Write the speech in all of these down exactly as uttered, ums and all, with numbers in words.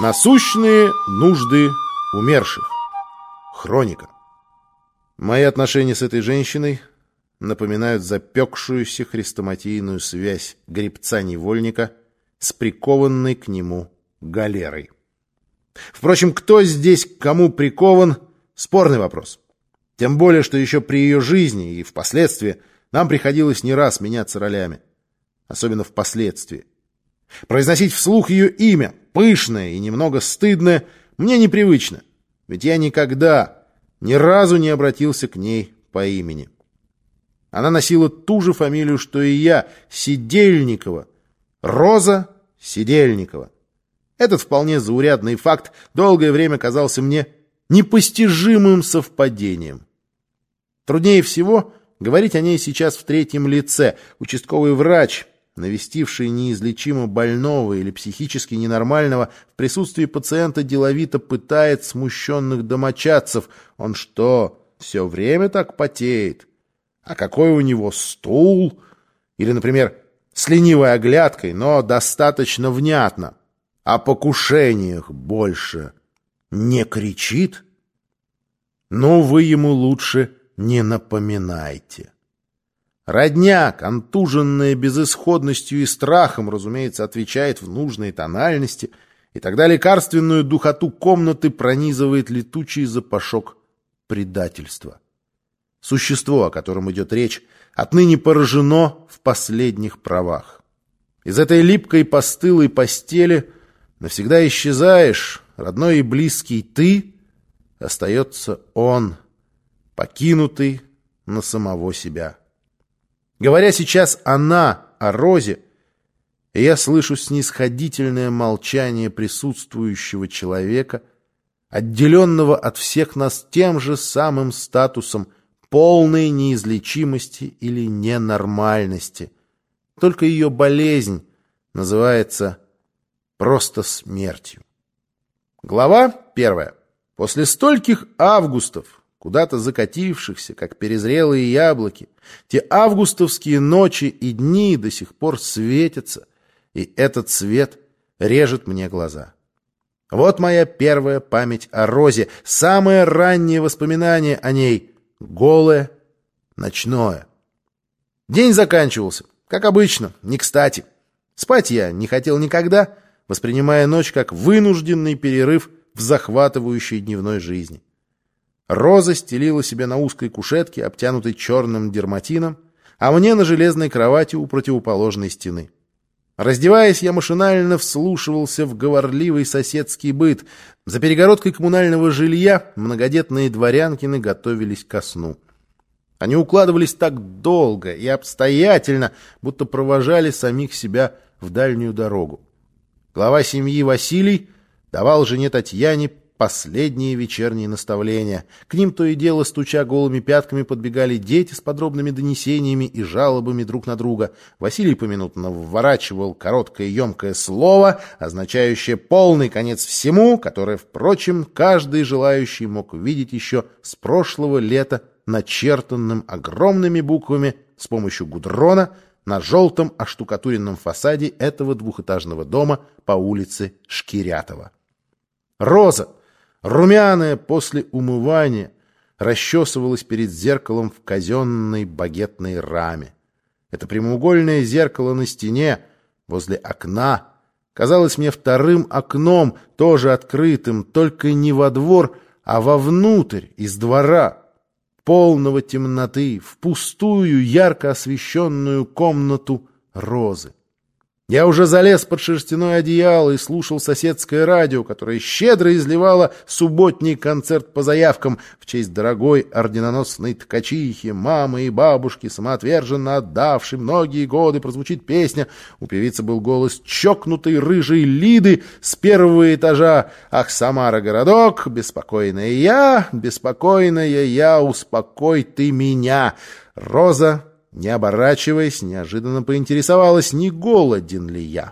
Насущные нужды умерших. Хроника. Мои отношения с этой женщиной напоминают запекшуюся хрестоматийную связь гребца-невольника с прикованной к нему галерой. Впрочем, кто здесь к кому прикован – спорный вопрос. Тем более, что еще при ее жизни и впоследствии нам приходилось не раз меняться ролями. Особенно впоследствии. Произносить вслух ее имя, пышное и немного стыдное, мне непривычно, ведь я никогда, ни разу не обратился к ней по имени. Она носила ту же фамилию, что и я, Сидельникова, Роза Сидельникова. Этот вполне заурядный факт долгое время казался мне непостижимым совпадением. Труднее всего говорить о ней сейчас в третьем лице. Участковый врач, навестивший неизлечимо больного или психически ненормального, в присутствии пациента деловито пытает смущенных домочадцев. Он что, все время так потеет? А какой у него стул? Или, например, с ленивой оглядкой, но достаточно внятно. О покушениях больше не кричит? Ну, вы ему лучше не напоминайте. Родня, контуженная безысходностью и страхом, разумеется, отвечает в нужной тональности, и тогда лекарственную духоту комнаты пронизывает летучий запашок предательства. Существо, о котором идет речь, отныне поражено в последних правах. Из этой липкой постылой постели навсегда исчезаешь, родной и близкий ты, остается он, покинутый на самого себя. Говоря сейчас она о Розе, я слышу снисходительное молчание присутствующего человека, отделенного от всех нас тем же самым статусом полной неизлечимости или ненормальности. Только ее болезнь называется просто смертью. Глава первая. После стольких августов, куда-то закатившихся, как перезрелые яблоки, те августовские ночи и дни до сих пор светятся, и этот свет режет мне глаза. Вот моя первая память о Розе, самое раннее воспоминание о ней — голое, ночное. День заканчивался, как обычно, не кстати. Спать я не хотел никогда, воспринимая ночь как вынужденный перерыв в захватывающей дневной жизни. Роза стелила себе на узкой кушетке, обтянутой черным дерматином, а мне на железной кровати у противоположной стены. Раздеваясь, я машинально вслушивался в говорливый соседский быт. За перегородкой коммунального жилья многодетные дворянкины готовились ко сну. Они укладывались так долго и обстоятельно, будто провожали самих себя в дальнюю дорогу. Глава семьи Василий давал жене Татьяне последние вечерние наставления. К ним то и дело, стуча голыми пятками, подбегали дети с подробными донесениями и жалобами друг на друга. Василий поминутно вворачивал короткое емкое слово, означающее полный конец всему, которое, впрочем, каждый желающий мог видеть еще с прошлого лета начертанным огромными буквами с помощью гудрона на желтом оштукатуренном фасаде этого двухэтажного дома по улице Шкирятова. Роза, румяная после умывания, расчесывалась перед зеркалом в казенной багетной раме. Это прямоугольное зеркало на стене возле окна казалось мне вторым окном, тоже открытым, только не во двор, а вовнутрь, из двора, полного темноты, в пустую, ярко освещенную комнату Розы. Я уже залез под шерстяное одеяло и слушал соседское радио, которое щедро изливало субботний концерт по заявкам в честь дорогой орденоносной ткачихи, мамы и бабушки, самоотверженно отдавшей многие годы. Прозвучит песня. У певицы был голос чокнутой рыжей Лиды с первого этажа. «Ах, Самара, городок, беспокойная я, беспокойная я, успокой ты меня». Роза, не оборачиваясь, неожиданно поинтересовалась, не голоден ли я.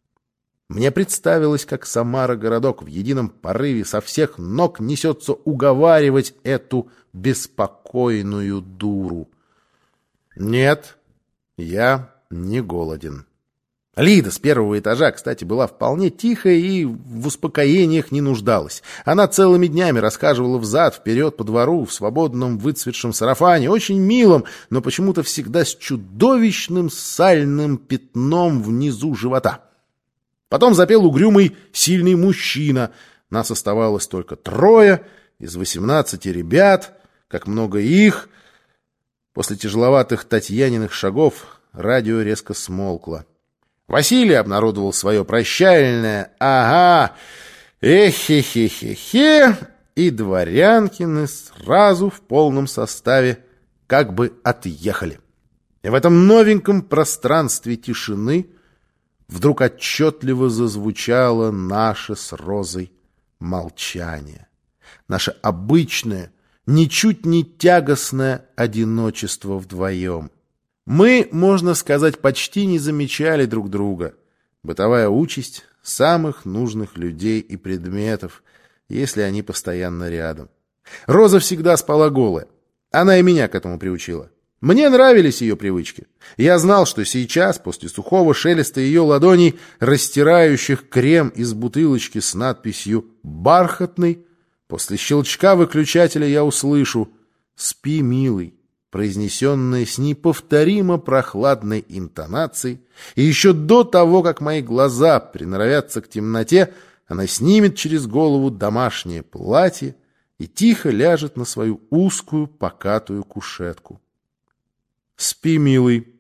Мне представилось, как Самара-городок в едином порыве со всех ног несется уговаривать эту беспокойную дуру. Нет, я не голоден. Лида с первого этажа, кстати, была вполне тихая и в успокоениях не нуждалась. Она целыми днями расхаживала взад-вперед по двору в свободном выцветшем сарафане, очень милом, но почему-то всегда с чудовищным сальным пятном внизу живота. Потом запел угрюмый сильный мужчина. Нас оставалось только трое из восемнадцати ребят, как много их. После тяжеловатых Татьяниных шагов радио резко смолкло. Василий обнародовал свое прощальное «Ага! Эхе-хе-хе-хе!» и дворянкины сразу в полном составе как бы отъехали. И в этом новеньком пространстве тишины вдруг отчетливо зазвучало наше с Розой молчание. Наше обычное, ничуть не тягостное одиночество вдвоем. Мы, можно сказать, почти не замечали друг друга. Бытовая участь самых нужных людей и предметов, если они постоянно рядом. Роза всегда спала голая. Она и меня к этому приучила. Мне нравились ее привычки. Я знал, что сейчас, после сухого шелеста ее ладоней, растирающих крем из бутылочки с надписью «Бархатный», после щелчка выключателя я услышу «Спи, милый», произнесенное с неповторимо прохладной интонацией, и еще до того, как мои глаза приноровятся к темноте, она снимет через голову домашнее платье и тихо ляжет на свою узкую покатую кушетку. «Спи, милый».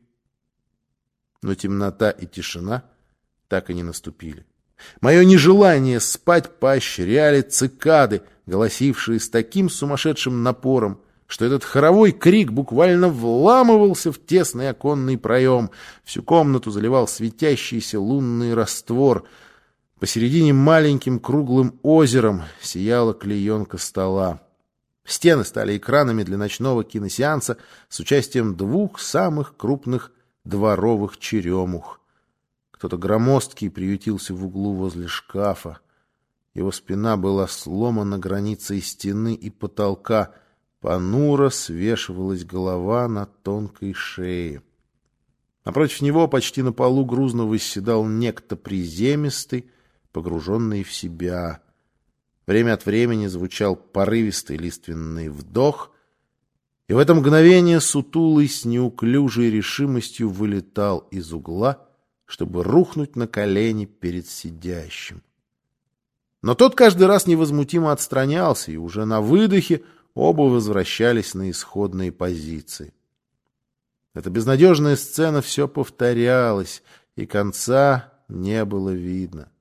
Но темнота и тишина так и не наступили. Мое нежелание спать поощряли цикады, голосившие с таким сумасшедшим напором, что этот хоровой крик буквально вламывался в тесный оконный проем. Всю комнату заливал светящийся лунный раствор. Посередине маленьким круглым озером сияла клеенка стола. Стены стали экранами для ночного киносеанса с участием двух самых крупных дворовых черемух. Кто-то громоздкий приютился в углу возле шкафа. Его спина была сломана границей стены и потолка. Понуро свешивалась голова на тонкой шее. Напротив него почти на полу грузно восседал некто приземистый, погруженный в себя. Время от времени звучал порывистый лиственный вдох, и в это мгновение сутулый с неуклюжей решимостью вылетал из угла, чтобы рухнуть на колени перед сидящим. Но тот каждый раз невозмутимо отстранялся, и уже на выдохе оба возвращались на исходные позиции. Эта безнадежная сцена все повторялась, и конца не было видно.